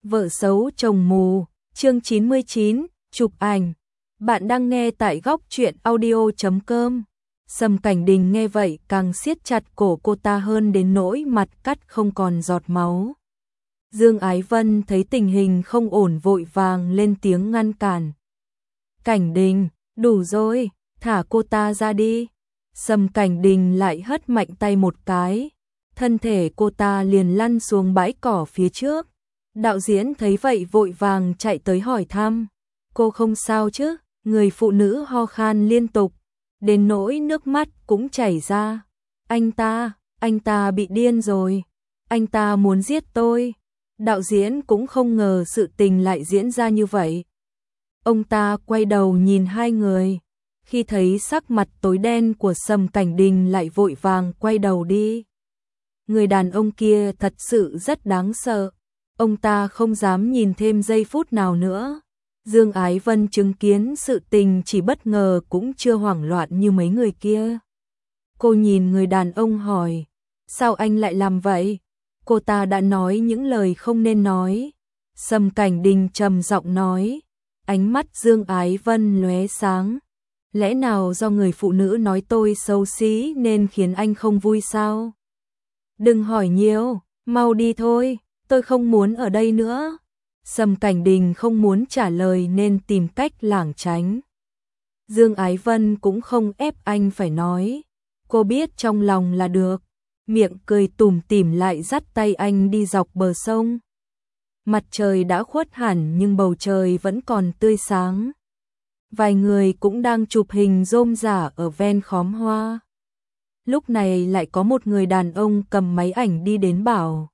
Vợ xấu chồng mù, chương 99, chụp ảnh. Bạn đang nghe tại góc truyện audio.com. Sầm Cảnh Đình nghe vậy càng siết chặt cổ cô ta hơn đến nỗi mặt cắt không còn giọt máu. Dương Ái Vân thấy tình hình không ổn vội vàng lên tiếng ngăn cản. Cảnh Đình, đủ rồi, thả cô ta ra đi. Sầm Cảnh Đình lại hất mạnh tay một cái. Thân thể cô ta liền lăn xuống bãi cỏ phía trước. Đạo diễn thấy vậy vội vàng chạy tới hỏi thăm. Cô không sao chứ? Người phụ nữ ho khan liên tục, đến nỗi nước mắt cũng chảy ra. Anh ta bị điên rồi. Anh ta muốn giết tôi. Đạo diễn cũng không ngờ sự tình lại diễn ra như vậy. Ông ta quay đầu nhìn hai người. Khi thấy sắc mặt tối đen của Sầm Cảnh Đình lại vội vàng quay đầu đi. Người đàn ông kia thật sự rất đáng sợ. Ông ta không dám nhìn thêm giây phút nào nữa. Dương Ái Vân chứng kiến sự tình chỉ bất ngờ cũng chưa hoảng loạn như mấy người kia. Cô nhìn người đàn ông hỏi, sao anh lại làm vậy? Cô ta đã nói những lời không nên nói. Sầm Cảnh Đình trầm giọng nói, ánh mắt Dương Ái Vân lóe sáng. Lẽ nào do người phụ nữ nói tôi xấu xí nên khiến anh không vui sao? Đừng hỏi nhiều, mau đi thôi, tôi không muốn ở đây nữa. Sầm Cảnh Đình không muốn trả lời nên tìm cách lảng tránh. Dương Ái Vân cũng không ép anh phải nói. Cô biết trong lòng là được. Miệng cười tủm tỉm lại dắt tay anh đi dọc bờ sông. Mặt trời đã khuất hẳn nhưng bầu trời vẫn còn tươi sáng. Vài người cũng đang chụp hình rôm rả ở ven khóm hoa. Lúc này lại có một người đàn ông cầm máy ảnh đi đến bảo.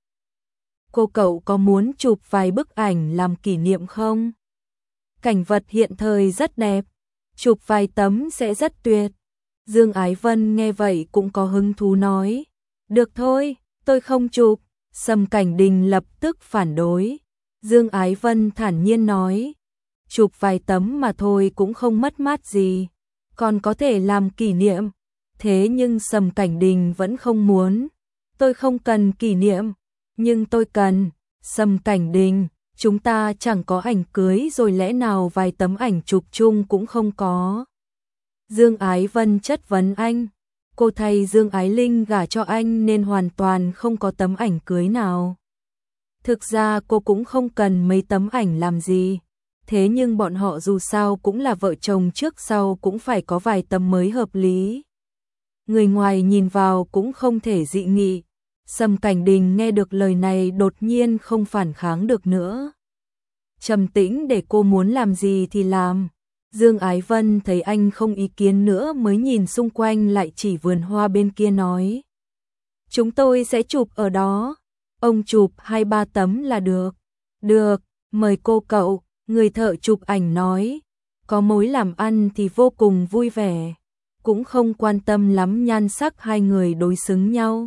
Cậu có muốn chụp vài bức ảnh làm kỷ niệm không? Cảnh vật hiện thời rất đẹp, chụp vài tấm sẽ rất tuyệt. Dương Ái Vân nghe vậy cũng có hứng thú nói. Được thôi, tôi không chụp. Sầm Cảnh Đình lập tức phản đối. Dương Ái Vân thản nhiên nói. Chụp vài tấm mà thôi cũng không mất mát gì, còn có thể làm kỷ niệm. Thế nhưng Sầm Cảnh Đình vẫn không muốn. Tôi không cần kỷ niệm, nhưng tôi cần. Sầm Cảnh Đình, chúng ta chẳng có ảnh cưới rồi lẽ nào vài tấm ảnh chụp chung cũng không có? Dương Ái Vân chất vấn anh. Cô thay Dương Ái Linh gả cho anh nên hoàn toàn không có tấm ảnh cưới nào. Thực ra cô cũng không cần mấy tấm ảnh làm gì. Thế nhưng bọn họ dù sao cũng là vợ chồng, trước sau cũng phải có vài tấm mới hợp lý. Người ngoài nhìn vào cũng không thể dị nghị. Sầm Cảnh Đình nghe được lời này đột nhiên không phản kháng được nữa. Trầm tĩnh để cô muốn làm gì thì làm. Dương Ái Vân thấy anh không ý kiến nữa mới nhìn xung quanh lại chỉ vườn hoa bên kia nói. Chúng tôi sẽ chụp ở đó. Ông chụp 2-3 tấm là được. Được, mời cậu. Người thợ chụp ảnh nói. Có mối làm ăn thì vô cùng vui vẻ. Cũng không quan tâm lắm nhan sắc hai người đối xứng nhau.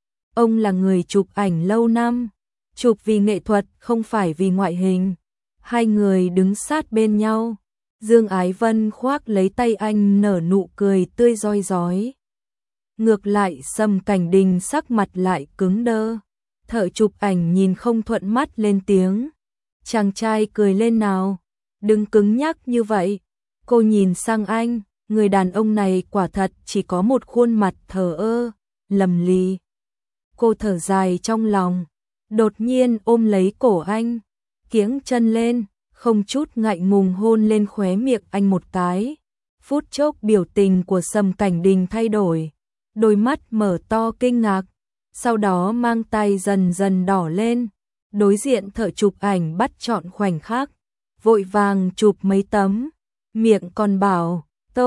Ông là người chụp ảnh lâu năm, chụp vì nghệ thuật không phải vì ngoại hình. Hai người đứng sát bên nhau. Dương Ái Vân khoác lấy tay anh nở nụ cười tươi rói rói. Ngược lại Sầm Cảnh Đình sắc mặt lại cứng đơ. Thợ chụp ảnh nhìn không thuận mắt lên tiếng. Chàng trai cười lên nào. Đừng cứng nhắc như vậy. Cô nhìn sang anh. Người đàn ông này quả thật chỉ có một khuôn mặt thờ ơ, lầm lì. Cô thở dài trong lòng, đột nhiên ôm lấy cổ anh, kiếng chân lên, không chút ngại ngùng hôn lên khóe miệng anh một cái. Phút chốc biểu tình của Sầm Cảnh Đình thay đổi, đôi mắt mở to kinh ngạc, sau đó mang tay dần dần đỏ lên. Đối diện thợ chụp ảnh bắt chọn khoảnh khắc, vội vàng chụp mấy tấm, miệng còn bảo,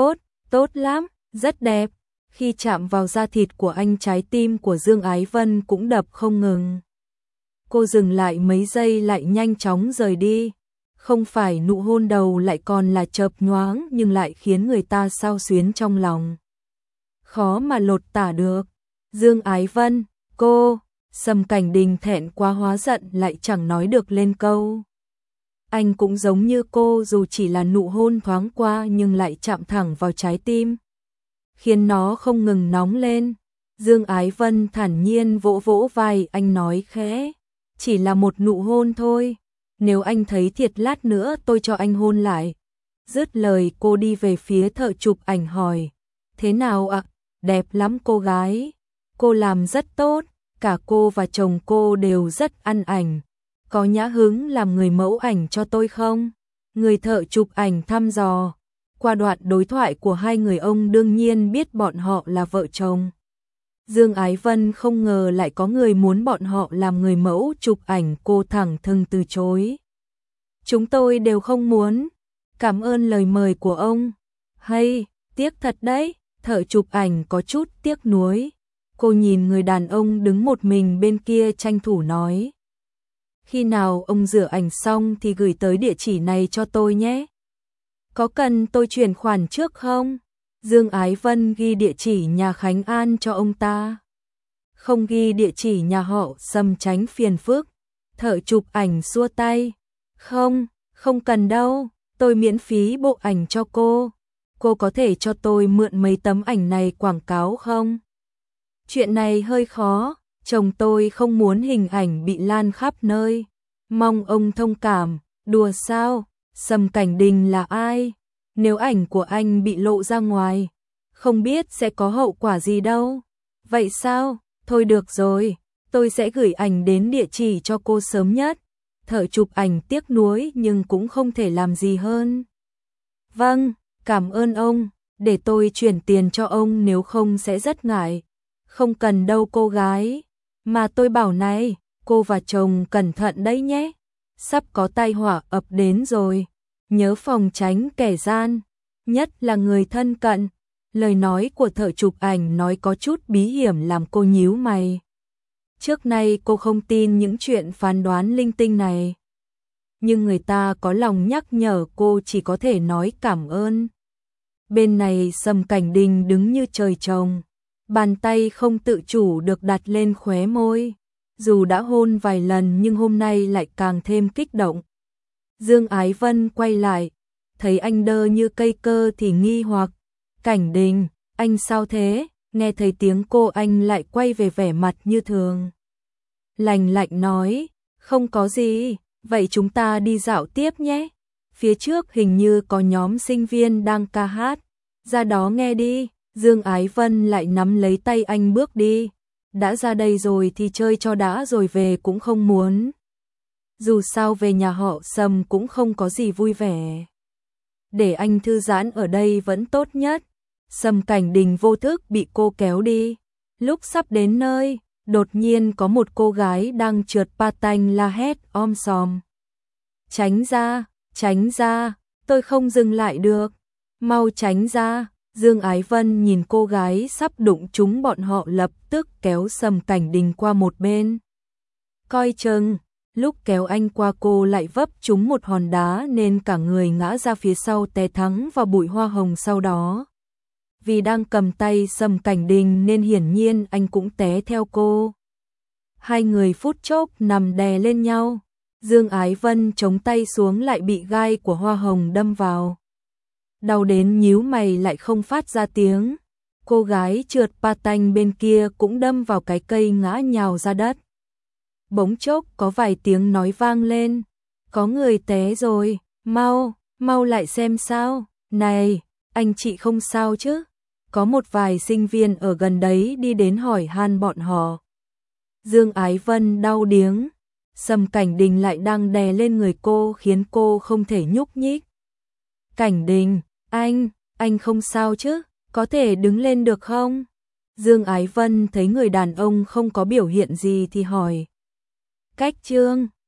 tốt lắm, rất đẹp. Khi chạm vào da thịt của anh, trái tim của Dương Ái Vân cũng đập không ngừng. Cô dừng lại mấy giây lại nhanh chóng rời đi. Không phải nụ hôn đầu lại còn là chợp nhoáng nhưng lại khiến người ta xao xuyến trong lòng. Khó mà lột tả được. Dương Ái Vân, cô, Sầm Cảnh Đình thẹn quá hóa giận lại chẳng nói được lên câu. Anh cũng giống như cô, dù chỉ là nụ hôn thoáng qua nhưng lại chạm thẳng vào trái tim, khiến nó không ngừng nóng lên. Dương Ái Vân thản nhiên vỗ vỗ vai anh nói khẽ, chỉ là một nụ hôn thôi, nếu anh thấy thiệt lát nữa tôi cho anh hôn lại. Dứt lời cô đi về phía thợ chụp ảnh hỏi, thế nào ạ? Đẹp lắm cô gái. Cô làm rất tốt, cả cô và chồng cô đều rất ăn ảnh. Có nhã hứng làm người mẫu ảnh cho tôi không? Người thợ chụp ảnh thăm dò. Qua đoạn đối thoại của hai người ông đương nhiên biết bọn họ là vợ chồng. Dương Ái Vân không ngờ lại có người muốn bọn họ làm người mẫu chụp ảnh, cô thẳng thừng từ chối. Chúng tôi đều không muốn. Cảm ơn lời mời của ông. Hay, tiếc thật đấy, thợ chụp ảnh có chút tiếc nuối. Cô nhìn người đàn ông đứng một mình bên kia tranh thủ nói. Khi nào ông rửa ảnh xong thì gửi tới địa chỉ này cho tôi nhé. Có cần tôi chuyển khoản trước không? Dương Ái Vân ghi địa chỉ nhà Khánh An cho ông ta. Không ghi địa chỉ nhà họ Sâm tránh phiền phức. Thợ chụp ảnh xua tay. Không, không cần đâu, tôi miễn phí bộ ảnh cho cô. Cô có thể cho tôi mượn mấy tấm ảnh này quảng cáo không? Chuyện này hơi khó, chồng tôi không muốn hình ảnh bị lan khắp nơi. Mong ông thông cảm. Đùa sao? Sâm Cảnh Đình là ai? Nếu ảnh của anh bị lộ ra ngoài, không biết sẽ có hậu quả gì đâu. Vậy sao? Thôi được rồi, tôi sẽ gửi ảnh đến địa chỉ cho cô sớm nhất. Thợ chụp ảnh tiếc nuối nhưng cũng không thể làm gì hơn. Vâng, cảm ơn ông, để tôi chuyển tiền cho ông nếu không sẽ rất ngại. Không cần đâu cô gái, mà tôi bảo này, cô và chồng cẩn thận đấy nhé. Sắp có tai họa ập đến rồi, nhớ phòng tránh kẻ gian, nhất là người thân cận. Lời nói của thợ chụp ảnh nói có chút bí hiểm làm cô nhíu mày. Trước nay cô không tin những chuyện phán đoán linh tinh này. Nhưng người ta có lòng nhắc nhở cô chỉ có thể nói cảm ơn. Bên này Sâm Cảnh Đình đứng như trời trồng. Bàn tay không tự chủ được đặt lên khóe môi. Dù đã hôn vài lần nhưng hôm nay lại càng thêm kích động. Dương Ái Vân quay lại. Thấy anh đơ như cây cơ thì nghi hoặc. Cảnh Đình, anh sao thế? Nghe thấy tiếng cô anh lại quay về vẻ mặt như thường. Lành lạnh nói, không có gì, vậy chúng ta đi dạo tiếp nhé. Phía trước hình như có nhóm sinh viên đang ca hát, ra đó nghe đi. Dương Ái Vân lại nắm lấy tay anh bước đi. Đã ra đây rồi thì chơi cho đã rồi về cũng không muốn. Dù sao về nhà họ Sâm cũng không có gì vui vẻ. Để anh thư giãn ở đây vẫn tốt nhất. Sâm Cảnh Đình vô thức bị cô kéo đi. Lúc sắp đến nơi, đột nhiên có một cô gái đang trượt patin la hét om sòm. Tránh ra, tôi không dừng lại được. Mau tránh ra. Dương Ái Vân nhìn cô gái sắp đụng trúng bọn họ lập tức kéo Sâm Cảnh Đình qua một bên. Coi chừng, lúc kéo anh qua cô lại vấp trúng một hòn đá nên cả người ngã ra phía sau té thẳng vào bụi hoa hồng sau đó. Vì đang cầm tay Sâm Cảnh Đình nên hiển nhiên anh cũng té theo cô. Hai người phút chốc nằm đè lên nhau. Dương Ái Vân chống tay xuống lại bị gai của hoa hồng đâm vào. Đau đến nhíu mày lại không phát ra tiếng. Cô gái trượt patin bên kia cũng đâm vào cái cây ngã nhào ra đất. Bỗng chốc có vài tiếng nói vang lên. Có người té rồi, mau lại xem sao. Này, anh chị không sao chứ? Có một vài sinh viên ở gần đấy đi đến hỏi han bọn họ. Dương Ái Vân đau điếng. Sâm Cảnh Đình lại đang đè lên người cô khiến cô không thể nhúc nhích. Cảnh Đình, anh không sao chứ? Có thể đứng lên được không? Dương Ái Vân thấy người đàn ông không có biểu hiện gì thì hỏi. Cách Trương,